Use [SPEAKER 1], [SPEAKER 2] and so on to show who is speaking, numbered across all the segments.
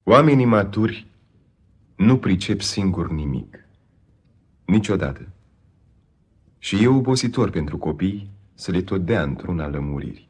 [SPEAKER 1] Oamenii maturi nu pricep singur nimic. Niciodată. Și e obositor pentru copii să le tot dea într-una lămuriri.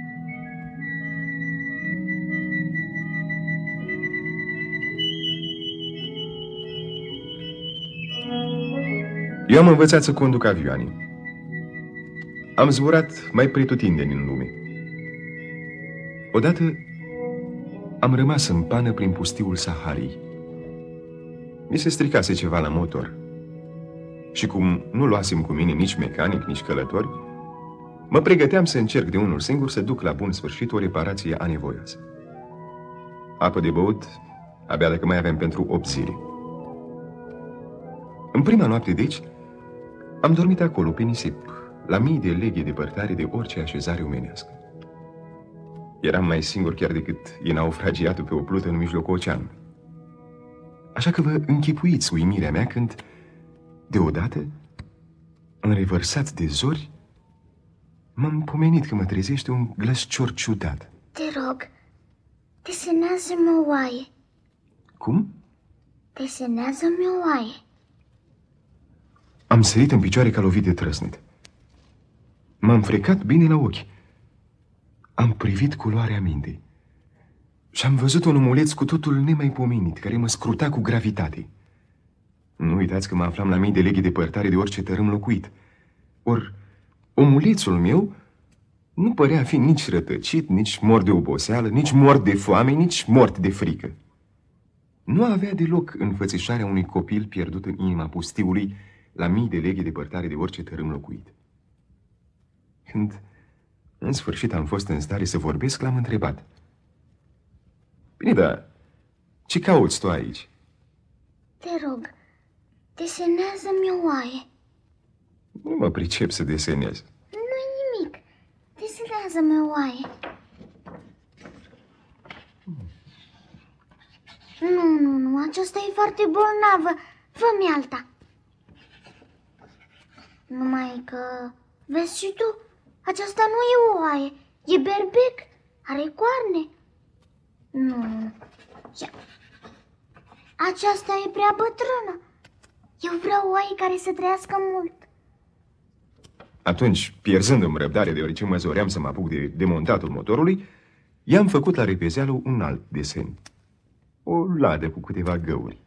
[SPEAKER 1] Eu am învățat să conduc avioane. Am zburat mai pretutindeni în lume. Odată am rămas în pană prin pustiul Saharii. Mi se stricase ceva la motor. Și cum nu luasem cu mine nici mecanic, nici călători, mă pregăteam să încerc de unul singur să duc la bun sfârșit o reparație anevoioasă. Apă de băut, abia dacă mai aveam pentru 8 zile. În prima noapte, deci, am dormit acolo, pe nisip, la mii de leghe depărtare de orice așezare omenească. Eram mai singur chiar decât e naufragiatul pe o plută în mijlocul oceanului. Așa că vă închipuiți uimirea mea când, deodată, înrevărsat de zori, m-am pomenit că mă trezește un glăscior ciudat.
[SPEAKER 2] Te rog, desenează-mi o oaie.
[SPEAKER 1] Cum?
[SPEAKER 2] Desenează-mi o oaie.
[SPEAKER 1] Am sărit în picioare ca lovit de trăsnet. M-am frecat bine la ochi. Am privit culoarea mintei și am văzut un omuleț cu totul nemaipomenit, care mă scruta cu gravitate. Nu uitați că mă aflam la mii de leghe depărtare de orice tărâm locuit. Or, omulețul meu nu părea fi nici rătăcit, nici mort de oboseală, nici mort de foame, nici mort de frică. Nu avea deloc înfățișarea unui copil pierdut în inima pustiului, la mii de leghe depărtare de orice tărâm locuit. Când, în sfârșit, am fost în stare să vorbesc, l-am întrebat. Bine, dar ce cauți tu aici?
[SPEAKER 2] Te rog, desenează-mi o oaie.
[SPEAKER 1] Nu mă pricep să desenez.
[SPEAKER 2] Nu-i nimic. Desenează-mi o oaie. Nu, aceasta e foarte bolnavă. Fă-mi alta. Numai că, vezi și tu, aceasta nu e o oaie, e berbec, are coarne. Nu. Aceasta e prea bătrână. Eu vreau o oaie care să trăiască mult.
[SPEAKER 1] Atunci, pierzându-mi răbdare, deoarece mă zoream să mă apuc de demontatul motorului, i-am făcut la repezeală un alt desen. O ladă cu câteva găuri.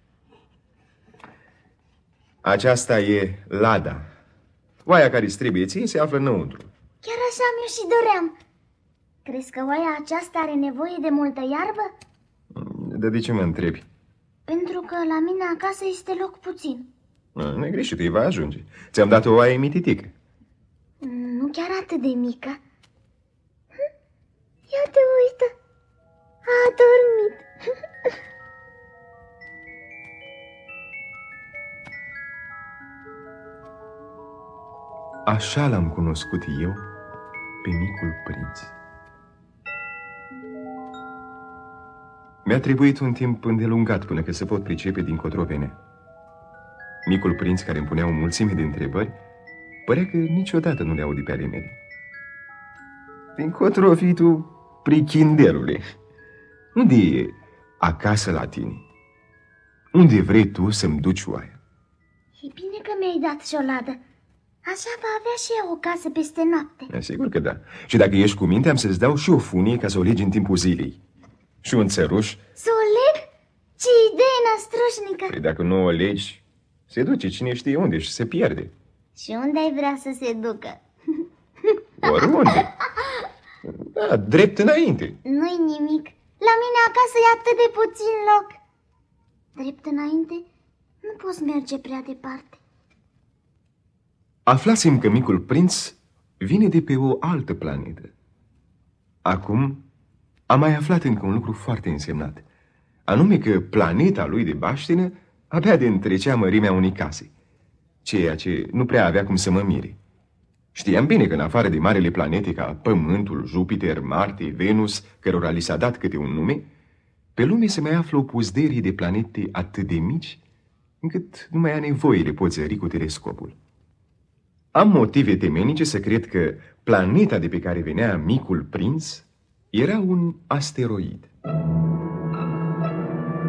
[SPEAKER 1] Aceasta e Lada. Oaia care îți trebuie ție se află înăuntru.
[SPEAKER 2] Chiar așa mi-o și doream. Crezi că oaia aceasta are nevoie de multă iarbă?
[SPEAKER 1] De ce mă întrebi?
[SPEAKER 2] Pentru că la mine acasă este loc puțin.
[SPEAKER 1] Nu-i greșit, îi va ajunge. Ți-am dat o oaie mititică.
[SPEAKER 2] Nu chiar atât de mică. Ia te uită. A dormit.
[SPEAKER 1] Așa l-am cunoscut eu pe micul prinț. Mi-a trebuit un timp îndelungat până că se pot pricepe dincotro venea. Micul prinț, care îmi punea o mulțime de întrebări, părea că niciodată nu le audi pe ale mele. Dincotro fii tu, prichindelule? Unde e acasă la tine? Unde vrei tu să-mi duci oaia?
[SPEAKER 2] E bine că mi-ai dat și o ladă. Așa va avea și ea o casă peste noapte.
[SPEAKER 1] Sigur că da. Și dacă ești cu minte, am să-ți dau și o funie ca să o legi în timpul zilei. Și un țăruș.
[SPEAKER 2] Să o leg? Ce idee năstrușnică!
[SPEAKER 1] Păi dacă nu o legi, se duce cine știe unde și se pierde.
[SPEAKER 2] Și unde ai vrea să se ducă?
[SPEAKER 1] Oriunde. Da, drept înainte.
[SPEAKER 2] Nu-i nimic. La mine acasă e atât de puțin loc. Drept înainte, nu poți merge prea departe.
[SPEAKER 1] Aflasem că micul prinț vine de pe o altă planetă. Acum am mai aflat încă un lucru foarte însemnat, anume că planeta lui de baștină abia de întrecea mărimea unei case, ceea ce nu prea avea cum să mă mire. Știam bine că în afară de marele planete ca Pământul, Jupiter, Marte, Venus, cărora li s-a dat câte un nume, pe lume se mai află o puzderie de planete atât de mici, încât nu mai a nevoie le poți zări cu telescopul. Am motive temenice să cred că planeta de pe care venea micul prinț era un asteroid.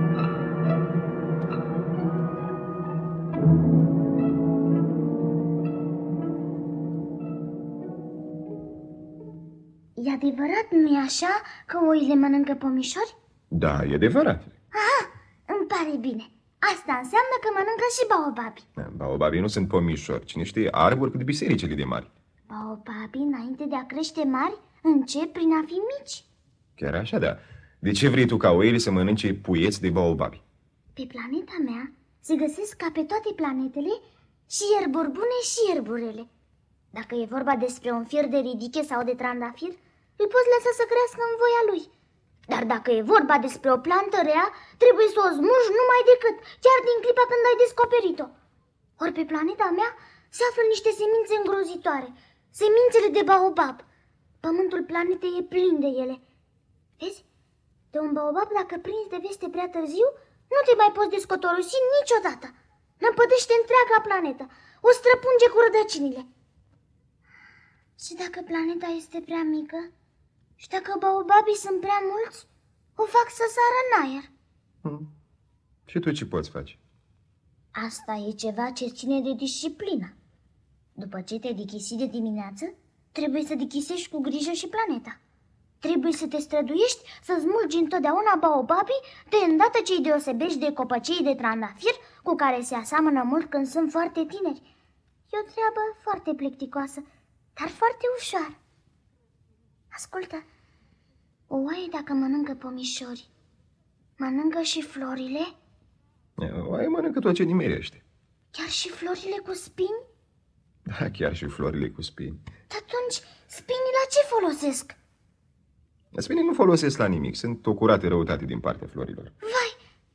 [SPEAKER 2] adevărat, nu-i așa, că oile mănâncă pomișori?
[SPEAKER 1] Da, e adevărat.
[SPEAKER 2] Aha, îmi pare bine. Asta înseamnă că mănâncă și baobabii.
[SPEAKER 1] Baobabii nu sunt pomișori, ci niște arbori cât bisericile de mari.
[SPEAKER 2] Baobabii, înainte de a crește mari, încep prin a fi mici.
[SPEAKER 1] Chiar așa, da. De ce vrei tu ca oile să mănânce puieți de baobabi?
[SPEAKER 2] Pe planeta mea se găsesc ca pe toate planetele și ierburi bune și ierburele. Dacă e vorba despre un fier de ridiche sau de trandafir, îl poți lăsa să crească în voia lui. Dar dacă e vorba despre o plantă rea, trebuie să o smulgi numai decât, chiar din clipa când ai descoperit-o. Ori pe planeta mea se află niște semințe îngrozitoare, semințele de baobab. Pământul planetei e plin de ele. Vezi? De un baobab, dacă prinzi de veste prea târziu, nu te mai poți descotorosi niciodată. Năpădește întreaga planetă, o străpunge cu rădăcinile. Și dacă planeta este prea mică? Și dacă baobabii sunt prea mulți, o fac să sară în aer.
[SPEAKER 1] Și tu ce poți face?
[SPEAKER 2] Asta e ceva ce ține de disciplină. După ce te-ai dichisit de dimineață, trebuie să dichisești cu grijă și planeta. Trebuie să te străduiești să smulgi întotdeauna baobabii de îndată ce îi deosebești de copăcei de trandafir cu care se aseamănă mult când sunt foarte tineri. E o treabă foarte plicticoasă, dar foarte ușoară. Ascultă, o oaie dacă mănâncă pomișori, mănâncă și florile?
[SPEAKER 1] Oaie mănâncă tot ce nimerește.
[SPEAKER 2] Chiar și florile cu spini?
[SPEAKER 1] Da, chiar și florile cu spini.
[SPEAKER 2] Atunci, spinii la ce folosesc?
[SPEAKER 1] Spinii nu folosesc la nimic, sunt o curată răutate din partea florilor.
[SPEAKER 2] Vai,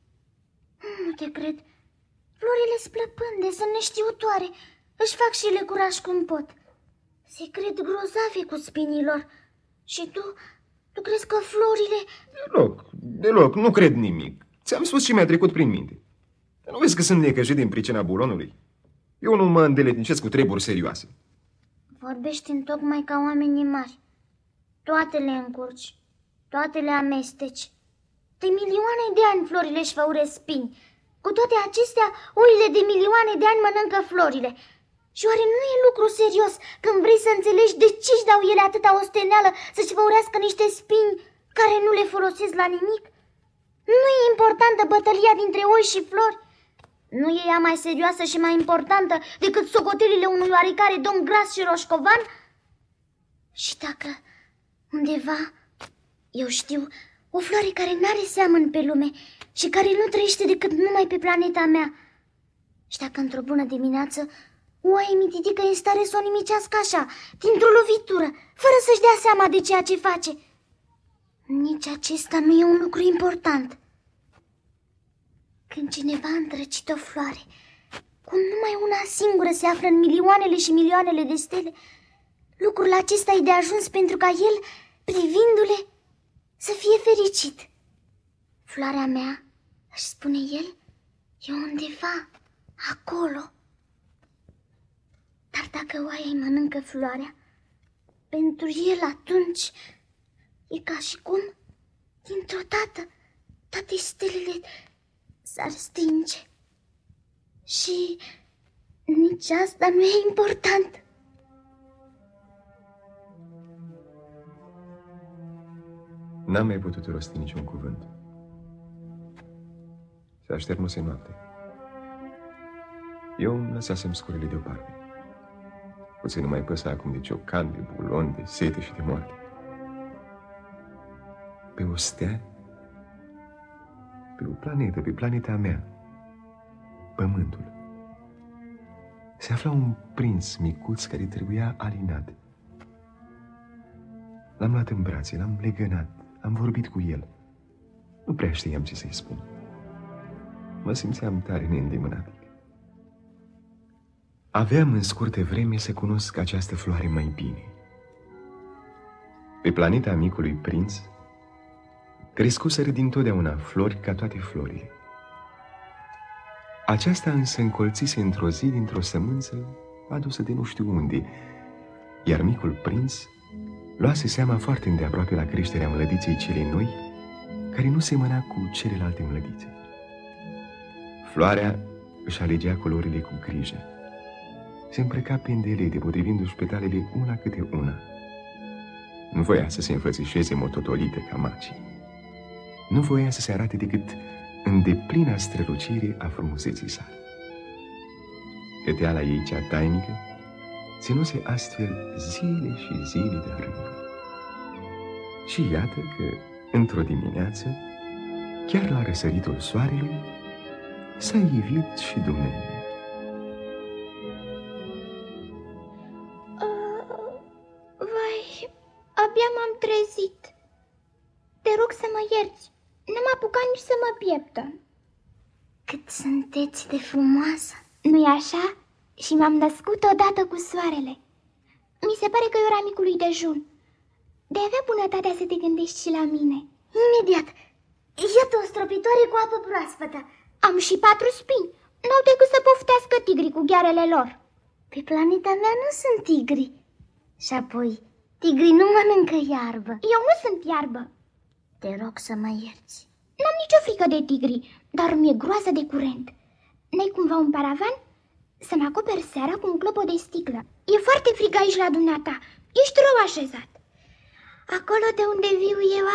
[SPEAKER 2] nu te cred. Florile splăpânde, sunt neștiutoare, își fac și ele curaj cum pot. Se cred grozave cu spinilor. Și tu crezi că florile...
[SPEAKER 1] Deloc, nu cred nimic. Ți-am spus și mi-a trecut prin minte. Dar nu vezi că sunt necăjit din pricina bulonului? Eu nu mă îndeletnicesc cu treburi serioase.
[SPEAKER 2] Vorbești întocmai ca oamenii mari. Toate le încurci, toate le amesteci. De milioane de ani florile își făuresc spini. Cu toate acestea, oile de milioane de ani mănâncă florile. Și oare nu e lucru serios când vrei să înțelegi de ce își dau ele atâta osteneală să-și făurească niște spini care nu le folosesc la nimic? Nu e importantă bătălia dintre oi și flori? Nu e ea mai serioasă și mai importantă decât socotelile unui oarecare domn gras și roșcovan? Și dacă undeva, eu știu, o floare care n-are seamăn pe lume și care nu trăiește decât numai pe planeta mea, și dacă într-o bună dimineață oaie mititică e în stare să o nimicească așa, dintr-o lovitură, fără să-și dea seama de ceea ce face, nici acesta nu e un lucru important. Când cineva a îndrăcit o floare, cum numai una singură se află în milioanele și milioanele de stele, lucrul acesta e de ajuns pentru ca el, privindu-le, să fie fericit. Floarea mea, își spune el, e undeva, acolo. Dar dacă oaia îi mănâncă floarea, pentru el atunci e ca și cum, dintr-o dată, toate stelele s-ar stinge. Și nici asta nu e important.
[SPEAKER 1] N-am mai putut rosti niciun cuvânt. Se așternuse noapte. Eu îmi lăsasem scurile deoparte. Puțin nu mai păsa acum de ciocan, de bulon, de sete și de moarte. Pe o stea, pe o planetă, pe planeta mea, Pământul, se afla un prinț micuț care trebuia alinat. L-am luat în brațe, l-am legănat, am vorbit cu el. Nu prea știam ce să-i spun. Mă simțeam tare neîndemânatic. Aveam în scurtă vreme să cunosc această floare mai bine. Pe planeta micului prinț crescuseră dintotdeauna flori ca toate florile. Aceasta însă încolțise într-o zi dintr-o sămânță adusă de nu știu unde, iar micul prinț luase seama foarte îndeaproape la creșterea mlădiței celei noi, care nu semăna cu celelalte mlădițe. Floarea își alegea culorile cu grijă. Se îmbrăca pendelete, potrivindu-și petalele una câte una. Nu voia să se înfățișeze mototolită ca magii. Nu voia să se arate decât în deplina strălucire a frumuseții sale. Căteala ei cea tainică ținuse astfel zile și zile de rând. Și iată că, într-o dimineață, chiar la răsăritul soarelui, s-a ivit și Dumnezeu.
[SPEAKER 2] Vai, abia m-am trezit. Te rog să mă ierți. N-am apucat nici să mă pieptă. Cât sunteți de frumoasă. Nu-i așa? Și m-am născut odată cu soarele. Mi se pare că eu eram micului dejun. De avea bunătatea să te gândești și la mine. Imediat. Iată o stropitoare cu apă proaspătă. Am și 4 spini. N-au decât să poftească tigrii cu ghearele lor. Pe planeta mea nu sunt tigri. Și apoi, tigrii nu mănâncă iarbă. Eu nu sunt iarbă. Te rog să mă ierți. N-am nicio frică de tigri, dar mi-e groază de curent. N-ai cumva un paravan? Să mă acoper seara cu un clopot de sticlă. E foarte frig aici la dumneata. Ești rău așezat. Acolo de unde viu eu,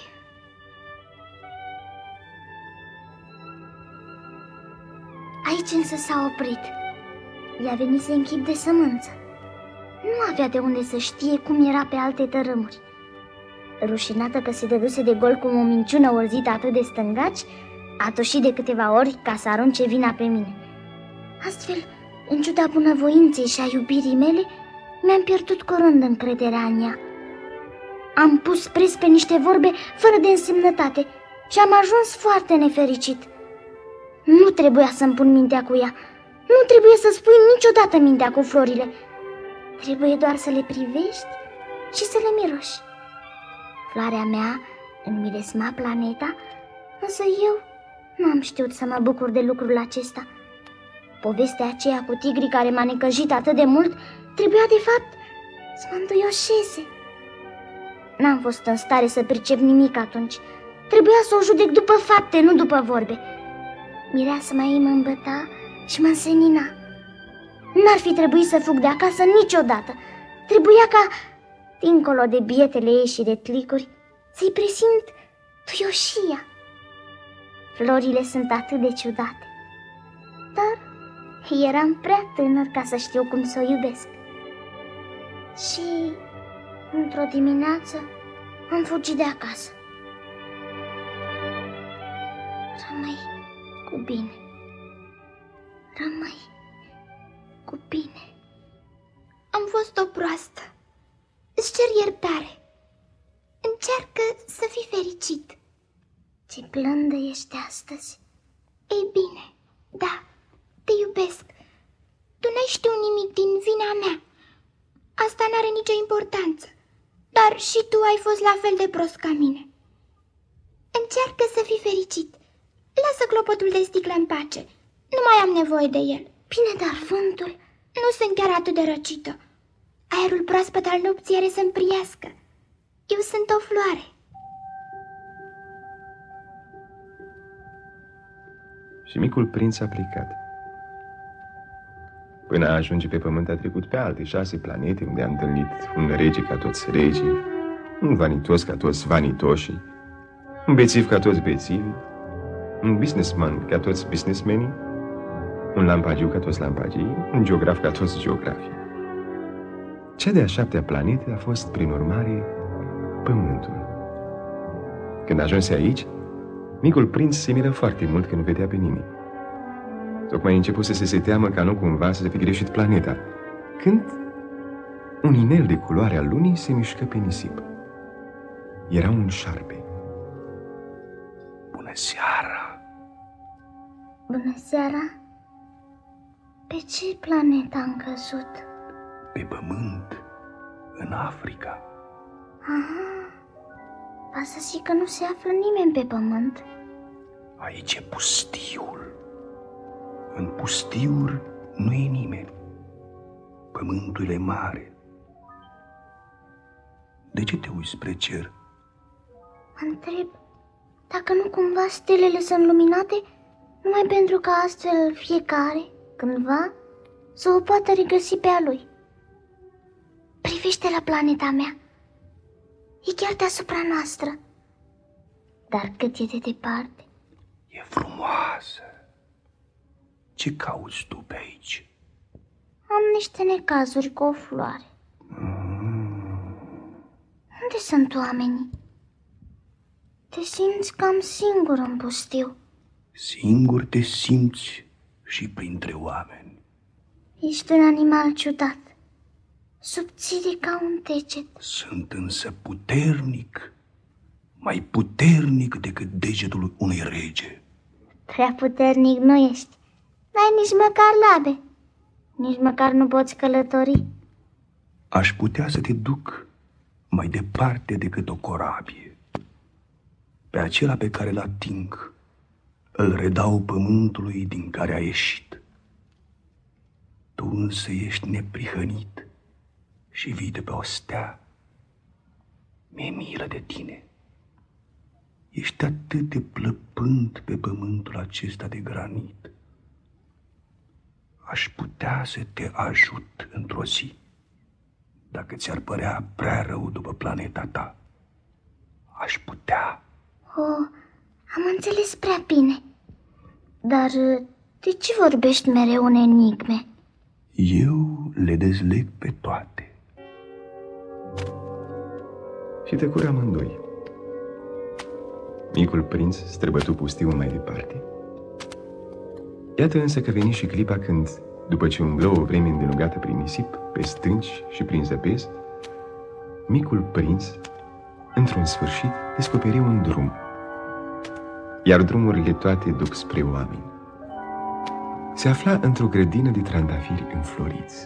[SPEAKER 2] Aici însă s-a oprit. I-a venit să închid de sămânță. Nu avea de unde să știe cum era pe alte tărâmuri. Rușinată că se dăduse de gol cu o minciună orzită atât de stângaci, a toșit de câteva ori ca să arunce vina pe mine. Astfel, în ciuda bunăvoinței și a iubirii mele, mi-am pierdut curând încrederea în ea. Am pus preț pe niște vorbe fără de însemnătate și am ajuns foarte nefericit. Nu trebuia să-mi pun mintea cu ea. Nu trebuie să spui niciodată mintea cu florile. Trebuie doar să le privești și să le miroși. Floarea mea îmi miresma planeta, însă eu nu am știut să mă bucur de lucrul acesta. Povestea aceea cu tigrii care m-a necăjit atât de mult trebuia de fapt să mă înduioșeze. N-am fost în stare să pricep nimic atunci. Trebuia să o judec după fapte, nu după vorbe. Mireasma ei mă îmbăta și mă însenina. N-ar fi trebuit să fug de acasă niciodată. Trebuia ca, dincolo de bietele ei și de tlicuri, să-i presimt tuioșia. Florile sunt atât de ciudate. Dar eram prea tânăr ca să știu cum să o iubesc. Și într-o dimineață am fugit de acasă. Rămâi cu bine. Rămâi cu bine. Am fost o proastă. Îți cer iertare. Încearcă să fii fericit. Ce blândă ești astăzi. Ei bine, da, te iubesc. Tu n-ai știut nimic din vina mea. Asta n-are nicio importanță. Dar și tu ai fost la fel de prost ca mine. Încearcă să fii fericit. Lasă clopotul de sticlă în pace. Nu mai am nevoie de el. Bine, dar vântul... Nu sunt chiar atât de răcită. Aerul proaspăt al nopții are să-mi priască. Eu sunt o floare.
[SPEAKER 1] Și micul prinț a plecat. Până a ajunge pe pământ a trecut pe alte 6 planete, unde a întâlnit un rege ca toți regii, un vanitos ca toți vanitoșii, un bețiv ca toți bețivii, un businessman ca toți businessmenii, un lampagiu ca toți lampagii, un geograf ca toți geografii. Cea de-a 7-a planetă a fost, prin urmare, Pământul. Când ajunse aici, micul prinț se miră foarte mult că nu vedea pe nimeni. Tocmai începuse să se teamă ca nu cumva să se fi greșit planeta, când un inel de culoare al lunii se mișcă pe nisip. Era un șarpe.
[SPEAKER 3] Bună seara!
[SPEAKER 2] Bună seara! Pe ce planetă am căzut?
[SPEAKER 3] Pe Pământ, în Africa.
[SPEAKER 2] Aha, va să zic că nu se află nimeni pe Pământ.
[SPEAKER 3] Aici e pustiul. În pustiuri nu e nimeni. Pământul e mare. De ce te uiți spre cer?
[SPEAKER 2] Mă întreb dacă nu cumva stelele sunt luminate numai pentru că astfel fiecare, cândva, să o poată regăsi pe a lui. Privește la planeta mea. E chiar deasupra noastră. Dar cât e de departe?
[SPEAKER 3] E frumoasă. Ce cauți tu pe aici?
[SPEAKER 2] Am niște necazuri cu o floare. Unde sunt oamenii? Te simți cam singur în pustiu.
[SPEAKER 3] Singur te simți și printre oameni.
[SPEAKER 2] Ești un animal ciudat, subțire ca un tecet.
[SPEAKER 3] Sunt însă puternic, mai puternic decât degetul unui rege.
[SPEAKER 2] Prea puternic nu ești. N-ai nici măcar labe. Nici măcar nu poți călători.
[SPEAKER 3] Aș putea să te duc mai departe decât o corabie. Pe acela pe care îl ating, îl redau pământului din care a ieșit. Tu însă ești neprihănit și vii de pe o stea. Mi-e milă de tine. Ești atât de plăpând pe pământul acesta de granit. Aș putea să te ajut într-o zi, dacă ți-ar părea prea rău după planeta ta. Aș putea.
[SPEAKER 2] Am înțeles prea bine. Dar de ce vorbești mereu în enigme?
[SPEAKER 3] Eu le dezleg pe toate.
[SPEAKER 1] Și tăcură amândoi. Micul prinț străbătu pustiul mai departe. Iată însă că veni și clipa când, după ce umblă o vreme îndelungată prin nisip, pe stânci și prin zăpezi, micul prinț, într-un sfârșit, descoperi un drum. Iar drumurile toate duc spre oameni. Se afla într-o grădină de trandafiri înfloriți.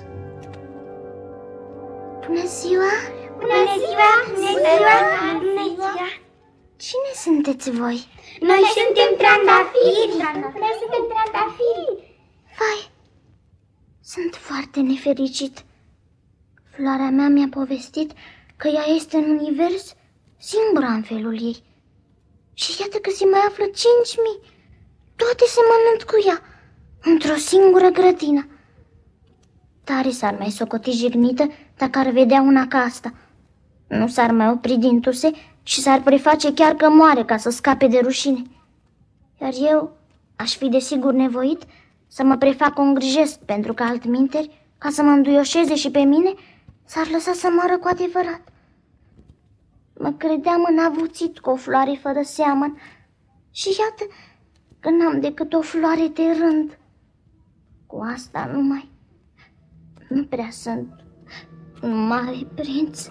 [SPEAKER 2] Bună ziua!
[SPEAKER 4] Bună ziua! Bună ziua! Bună ziua!
[SPEAKER 2] Cine sunteți voi?
[SPEAKER 4] Noi suntem trandafiri! Noi suntem trandafiri!
[SPEAKER 2] Vai, sunt foarte nefericit. Floarea mea mi-a povestit că ea este în univers singura în felul ei. Și iată că se mai află 5.000. Toate semănând cu ea, într-o singură grădină. Tare s-ar mai socoti jignită dacă ar vedea una ca asta. Nu s-ar mai opri din tuse și s-ar preface chiar că moare ca să scape de rușine. Iar eu aș fi desigur nevoit să mă prefac un grijesc, pentru că altminteri, ca să mă înduioșeze și pe mine, s-ar lăsa să moară cu adevărat. Mă credeam înavuțit cu o floare fără seamăn și iată că n-am decât o floare de rând. Cu asta nu prea sunt un mare prinț.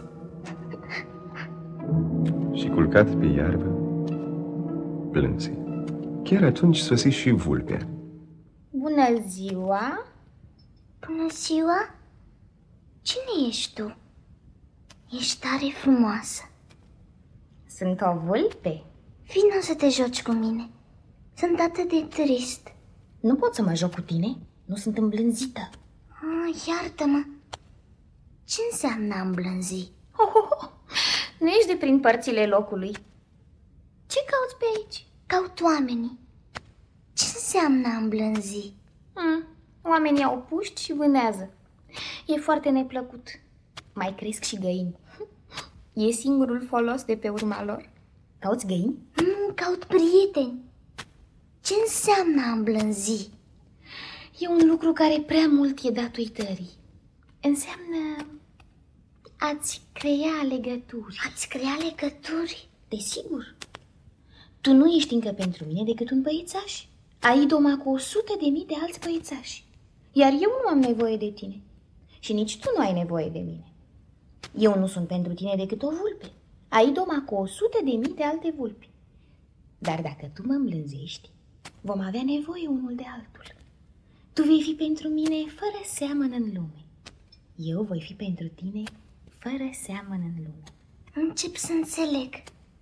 [SPEAKER 1] Și culcat pe iarbă, plânse. Chiar atunci sosi și vulpea.
[SPEAKER 4] Bună ziua!
[SPEAKER 2] Bună ziua! Cine ești tu? Ești tare frumoasă.
[SPEAKER 4] Sunt o vulpe.
[SPEAKER 2] Vino să te joci cu mine. Sunt atât de trist.
[SPEAKER 4] Nu pot să mă joc cu tine. Nu sunt îmblânzită.
[SPEAKER 2] Iartă-mă. Ce înseamnă a îmblânzi?
[SPEAKER 4] Nu ești de prin părțile locului. Ce cauți pe aici?
[SPEAKER 2] Caut oamenii. Ce înseamnă a îmblânzi?
[SPEAKER 4] Oamenii au puști și vânează. E foarte neplăcut. Mai cresc și găini. E singurul folos de pe urma lor. Cauți găini?
[SPEAKER 2] Caut prieteni. Ce înseamnă a îmblânzi?
[SPEAKER 4] E un lucru care prea mult e dat uitării. Înseamnă a-ți crea legături.
[SPEAKER 2] A-ți crea legături?
[SPEAKER 4] Desigur. Tu nu ești încă pentru mine decât un băiețaș. Ai doma cu 100.000 de alți băiețași. Iar eu nu am nevoie de tine. Și nici tu nu ai nevoie de mine. Eu nu sunt pentru tine decât o vulpe. Ai doma cu 100.000 de alte vulpi. Dar dacă tu mă îmblânzești, vom avea nevoie unul de altul. Tu vei fi pentru mine fără seamăn în lume. Eu voi fi pentru tine fără seamăn în lume.
[SPEAKER 2] Încep să înțeleg.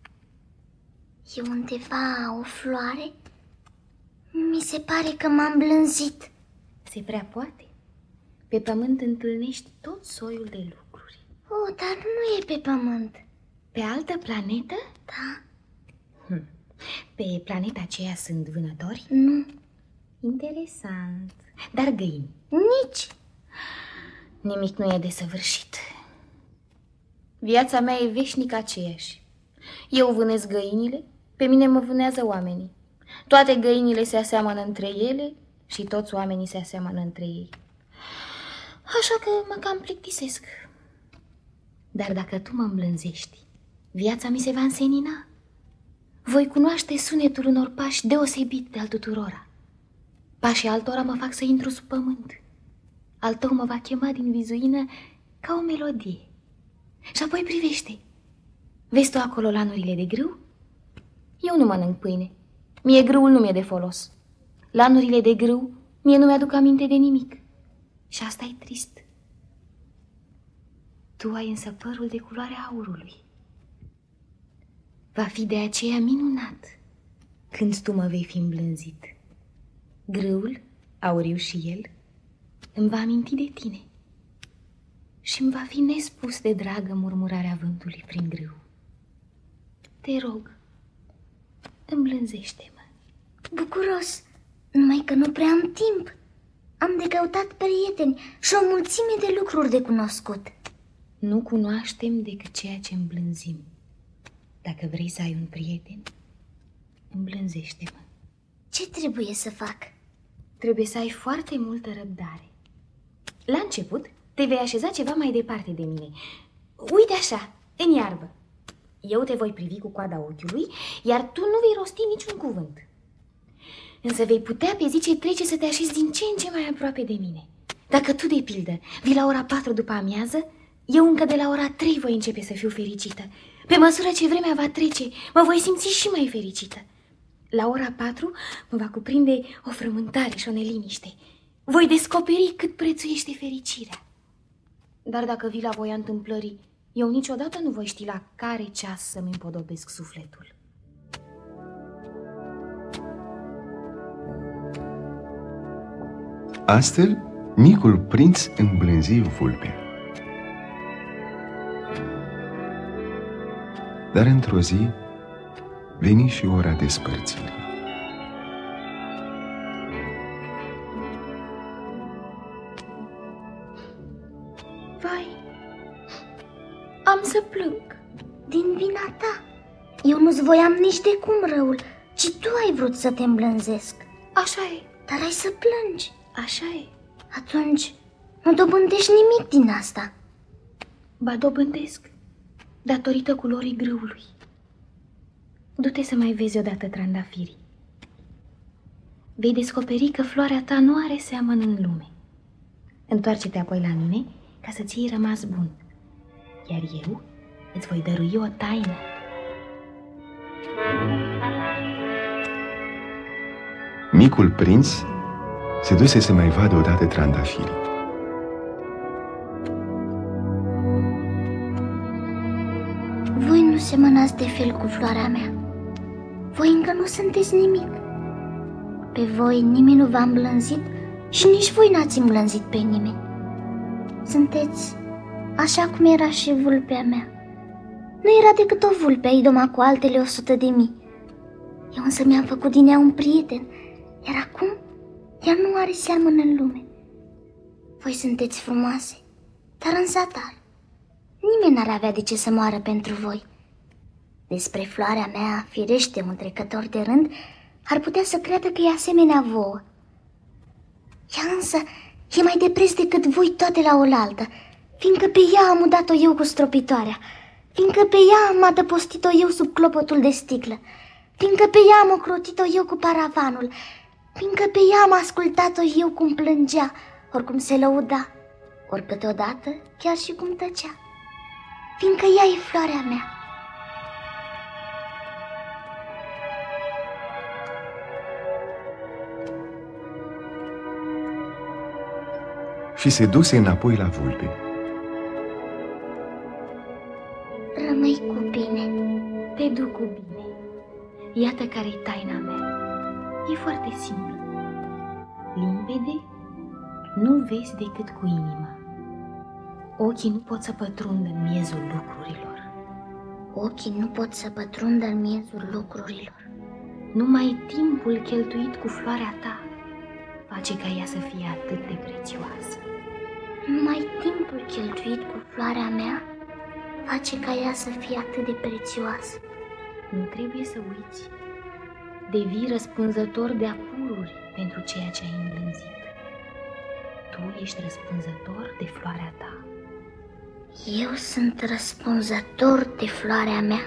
[SPEAKER 2] E undeva o floare? Mi se pare că m-am blânzit.
[SPEAKER 4] Se prea poate. Pe pământ întâlnești tot soiul de lucruri.
[SPEAKER 2] Dar nu e pe pământ.
[SPEAKER 4] Pe altă planetă?
[SPEAKER 2] Da.
[SPEAKER 4] Pe planeta aceea sunt vânători?
[SPEAKER 2] Nu.
[SPEAKER 4] Interesant. Dar găini?
[SPEAKER 2] Nici.
[SPEAKER 4] Nimic nu e desăvârșit. Viața mea e veșnic aceeași. Eu vânez găinile, pe mine mă vânează oamenii. Toate găinile se aseamănă între ele și toți oamenii se aseamănă între ei. Așa că mă cam plictisesc. Dar dacă tu mă îmblânzești, viața mi se va însenina. Voi cunoaște sunetul unor pași deosebit de al tuturora. Pașii altora mă fac să intru sub pământ. Al tău mă va chema din vizuină ca o melodie. Și apoi privește. Vezi tu acolo lanurile de grâu? Eu nu mănânc pâine. Mie grâul nu mi-e de folos. Lanurile de grâu mie nu mi-aduc aminte de nimic. Și asta e trist. Tu ai însă părul de culoarea aurului. Va fi de aceea minunat când tu mă vei fi îmblânzit. Grâul, auriu și el, îmi va aminti de tine și îmi va fi nespus de dragă murmurarea vântului prin grâu. Te rog, îmblânzește-mă.
[SPEAKER 2] Bucuros, numai că nu prea am timp. Am de căutat prieteni și o mulțime de lucruri de cunoscut.
[SPEAKER 4] Nu cunoaștem decât ceea ce îmblânzim. Dacă vrei să ai un prieten, îmblânzește-mă.
[SPEAKER 2] Ce trebuie să fac?
[SPEAKER 4] Trebuie să ai foarte multă răbdare. La început te vei așeza ceva mai departe de mine. Uite așa, în iarbă. Eu te voi privi cu coada ochiului, iar tu nu vei rosti niciun cuvânt. Însă vei putea pe zi ce trece să te așezi din ce în ce mai aproape de mine. Dacă tu, de pildă, vii la ora 4 după amiază, eu încă de la ora 3 voi începe să fiu fericită. Pe măsură ce vremea va trece, mă voi simți și mai fericită. La ora 4 mă va cuprinde o frământare și o neliniște. Voi descoperi cât prețuiește fericirea. Dar dacă vii la voia întâmplării, eu niciodată nu voi ști la care ceas să-mi împodobesc sufletul.
[SPEAKER 1] Astfel, micul prinț îmblânzi vulpea. Dar într-o zi veni și ora despărțirii.
[SPEAKER 4] Vai, am să plâng.
[SPEAKER 2] Din vina ta. Eu nu-ți voiam nici de cum răul, ci tu ai vrut să te îmblânzesc.
[SPEAKER 4] Așa e.
[SPEAKER 2] Dar ai să plângi.
[SPEAKER 4] Așa e.
[SPEAKER 2] Atunci nu dobândești nimic din asta.
[SPEAKER 4] Ba dobândesc, datorită culorii grâului. Du-te să mai vezi odată trandafirii. Vei descoperi că floarea ta nu are seamăn în lume. Întoarce-te apoi la mine ca să ți-ai rămas bun. Iar eu îți voi dărui o taină.
[SPEAKER 1] Micul prinț se duse să mai vadă odată trandafirii.
[SPEAKER 2] Voi nu semănați de fel cu floarea mea. Voi încă nu sunteți nimic. Pe voi nimeni nu v-a îmblânzit și nici voi n-ați îmblânzit pe nimeni. Sunteți așa cum era și vulpea mea. Nu era decât o vulpe a idoma cu altele 100.000. Eu însă mi-am făcut din ea un prieten, iar acum ea nu are seamăn în lume. Voi sunteți frumoase, dar în zadar. Nimeni n-ar avea de ce să moară pentru voi. Despre floarea mea, firește, un trecător de rând ar putea să creadă că e asemenea vouă. Ea însă e mai de preț decât voi toate la oaltă, fiindcă pe ea am udat-o eu cu stropitoarea, fiindcă pe ea am adăpostit-o eu sub clopotul de sticlă, fiindcă pe ea am ocrotit-o eu cu paravanul, fiindcă pe ea am ascultat-o eu cum plângea, ori cum se lăuda, ori câteodată chiar și cum tăcea, fiindcă ea e floarea mea.
[SPEAKER 1] Și se duse înapoi la vulpe.
[SPEAKER 2] Rămâi cu bine.
[SPEAKER 4] Te duc cu bine. Iată care-i taina mea. E foarte simplă. Limpede, nu vezi decât cu inima. Ochii nu pot să pătrundă în miezul lucrurilor.
[SPEAKER 2] Ochii nu pot să pătrundă în miezul lucrurilor.
[SPEAKER 4] Numai timpul cheltuit cu floarea ta face ca ea să fie atât de prețioasă.
[SPEAKER 2] Numai timpul cheltuit cu floarea mea face ca ea să fie atât de prețioasă.
[SPEAKER 4] Nu trebuie să uiți. Devii răspunzător de apururi pentru ceea ce ai îmblânzit. Tu ești răspunzător de floarea ta.
[SPEAKER 2] Eu sunt răspunzător de floarea mea.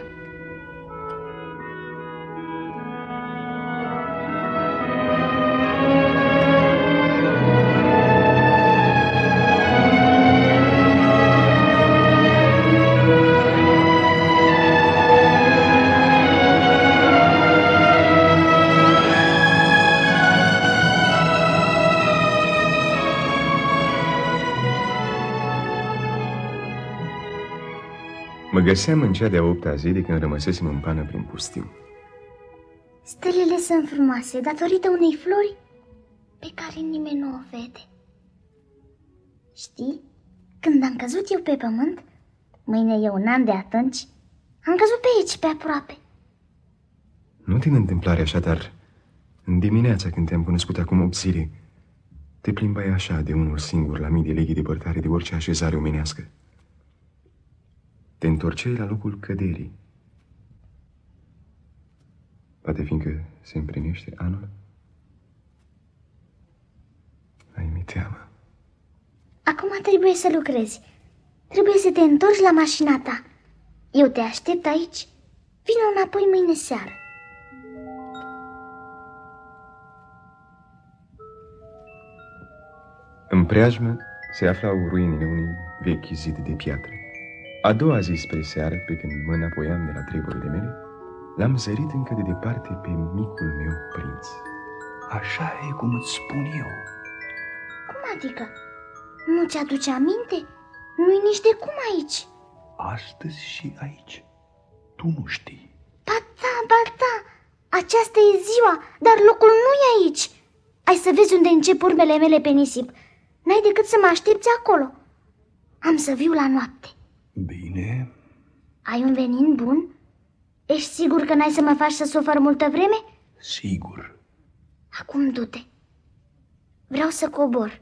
[SPEAKER 1] Mă găseam în cea de-a 8-a zi de când rămăsesem în pană prin pustiu.
[SPEAKER 2] Stelele sunt frumoase datorită unei flori pe care nimeni nu o vede. Știi, când am căzut eu pe pământ, mâine e un an de atunci, am căzut pe aici, pe aproape.
[SPEAKER 1] Nu din întâmplare așadar, în dimineața când te-am cunoscut acum 8 zile, te plimbai așa de unul singur la mii de leghi depărtare de orice așezare omenească. Te întorceai la locul căderii. Poate fiindcă se împlinește anul? Ai mi teamă.
[SPEAKER 2] Acum trebuie să lucrezi. Trebuie să te întorci la mașina ta. Eu te aștept aici. Vino înapoi mâine seară.
[SPEAKER 1] În preajmă se aflau ruinile unui vechi zid de piatră. A doua zi spre seară, pe când mă înapoiam de la treburile mele, l-am zărit încă de departe pe micul meu prinț.
[SPEAKER 3] Așa e cum îți spun eu.
[SPEAKER 2] Cum adică? Nu ți-aduce aminte? Nu-i nici de cum aici.
[SPEAKER 3] Astăzi și aici. Tu nu știi.
[SPEAKER 2] Ba da, aceasta e ziua, dar locul nu e aici. Ai să vezi unde încep urmele mele pe nisip. N-ai decât să mă aștepți acolo. Am să viu la noapte.
[SPEAKER 3] Bine.
[SPEAKER 2] Ai un venin bun? Ești sigur că n-ai să mă faci să sufăr multă vreme?
[SPEAKER 3] Sigur.
[SPEAKER 2] Acum du-te. Vreau să cobor.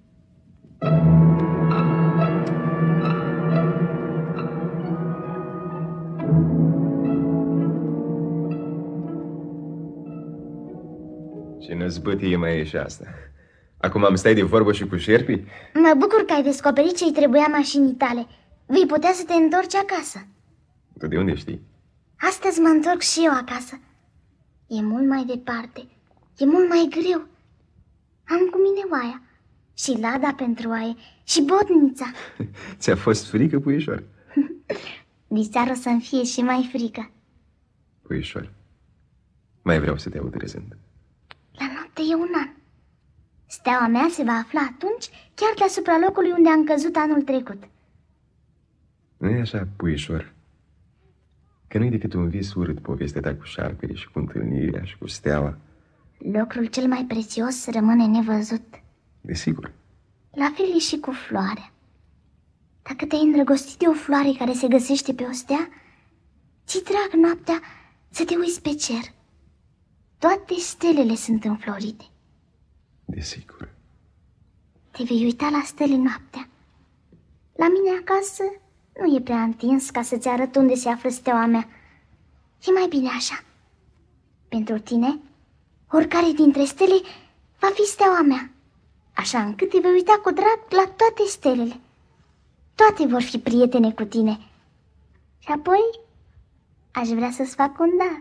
[SPEAKER 1] Ce năzbâtie mai e și asta. Acum am stai de vorbă și cu șerpii?
[SPEAKER 2] Mă bucur că ai descoperit ce-i trebuia mașinii tale. Vei putea să te întorci acasă.
[SPEAKER 1] Tu de unde știi?
[SPEAKER 2] Astăzi mă întorc și eu acasă. E mult mai departe. E mult mai greu. Am cu mine oaia și lada pentru oaie și botnița.
[SPEAKER 1] Ți-a fost frică, puișor?
[SPEAKER 2] Diseară o să-mi fie și mai frică.
[SPEAKER 1] Puișor, mai vreau să te aud râzând.
[SPEAKER 2] La noapte e un an. Steaua mea se va afla atunci chiar deasupra locului unde am căzut anul trecut.
[SPEAKER 1] Nu e așa, puișor? Că nu-i decât un vis urât povestea ta cu șarpele și cu întâlnirea și cu steaua.
[SPEAKER 2] Lucrul cel mai prețios rămâne nevăzut.
[SPEAKER 1] Desigur.
[SPEAKER 2] La fel e și cu floarea. Dacă te-ai îndrăgostit de o floare care se găsește pe o stea, ți drag noaptea să te uiți pe cer. Toate stelele sunt înflorite.
[SPEAKER 1] Desigur.
[SPEAKER 2] Te vei uita la stele noaptea. La mine acasă nu e prea întins ca să-ți arăt unde se află steaua mea. E mai bine așa. Pentru tine, oricare dintre stele va fi steaua mea, așa încât te vei uita cu drag la toate stelele. Toate vor fi prietene cu tine. Și apoi aș vrea să-ți fac un dar.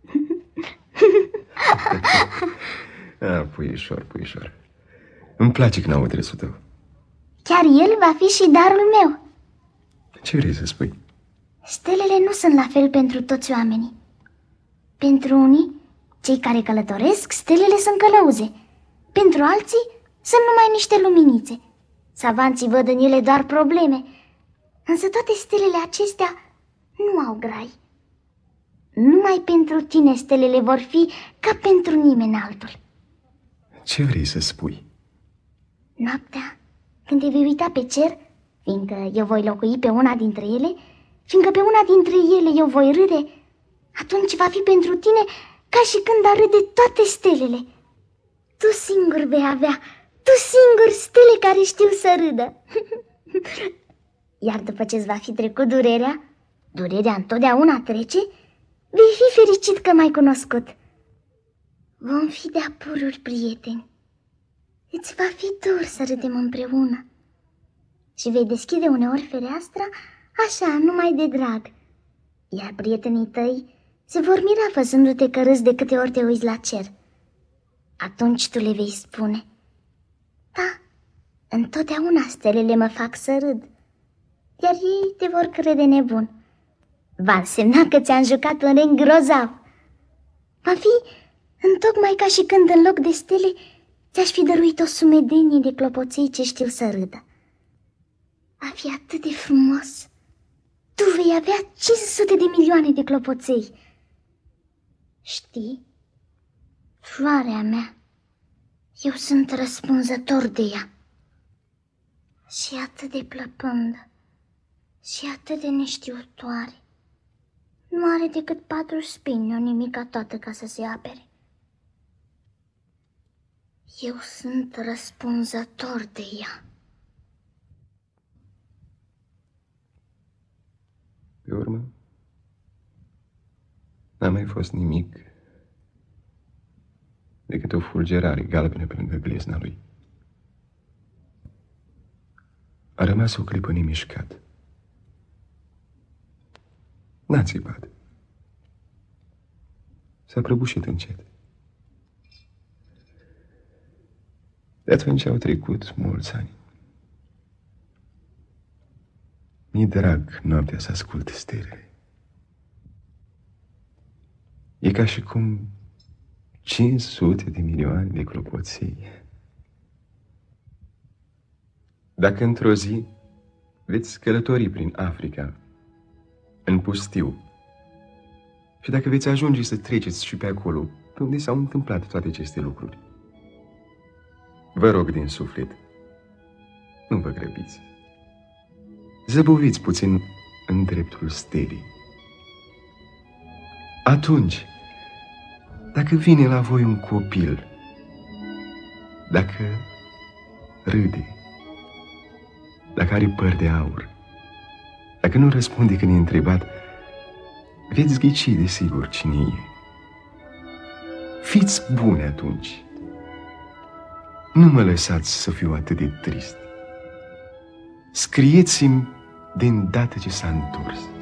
[SPEAKER 1] Puișor. Îmi place când aud râsul tău.
[SPEAKER 2] Chiar el va fi și darul meu.
[SPEAKER 1] Ce vrei să spui?
[SPEAKER 2] Stelele nu sunt la fel pentru toți oamenii. Pentru unii, cei care călătoresc, stelele sunt călăuze. Pentru alții, sunt numai niște luminițe. Savanții văd în ele doar probleme. Însă toate stelele acestea nu au grai. Numai pentru tine stelele vor fi ca pentru nimeni altul.
[SPEAKER 1] Ce vrei să spui?
[SPEAKER 2] Noaptea, când te vei uita pe cer, fiindcă eu voi locui pe una dintre ele, fiindcă pe una dintre ele eu voi râde, atunci va fi pentru tine ca și când ar râde toate stelele. Tu singur vei avea, tu singur stele care știu să râdă. Iar după ce îți va fi trecut durerea, durerea întotdeauna trece, vei fi fericit că m-ai cunoscut. Vom fi de-a pururi prieteni. Îți va fi dor să râdem împreună. Și vei deschide uneori fereastra, așa, numai de drag. Iar prietenii tăi se vor mira văzându-te că râzi de câte ori te uiți la cer. Atunci tu le vei spune: da, întotdeauna stelele mă fac să râd. Iar ei te vor crede nebun. Va însemna că ți-am jucat un reng grozav. Va fi întocmai ca și când în loc de stele ți-aș fi dăruit o sumedenie de clopoței ce știu să râdă. Va fi atât de frumos. Tu vei avea 500 de milioane de clopoței. Știi, floarea mea, eu sunt răspunzător de ea. Și atât de plăpândă și atât de neștiutoare. Nu are decât 4 spini, o nimica toată ca să se apere. Eu sunt răspunzător de ea.
[SPEAKER 1] Pe urmă, n-a mai fost nimic decât o fulgerare galbenă pe lângă glezna lui. A rămas o clipă nemișcat. N-a țipat. S-a prăbușit încet. De atunci au trecut mulți ani. Mi-e drag noaptea să ascult stelele. E ca și cum 500 de milioane de clopoței. Dacă într-o zi veți călători prin Africa, în pustiu, și dacă veți ajunge să treceți și pe acolo, pe unde s-au întâmplat toate aceste lucruri, vă rog din suflet, nu vă grăbiți. Zăboviți puțin în dreptul stelei. Atunci, dacă vine la voi un copil, dacă râde, dacă are păr de aur, dacă nu răspunde când e întrebat, veți ghici de sigur cine e. Fiți bune atunci. Nu mă lăsați să fiu atât de trist. Scrieți-mi de îndată ce s-a întors.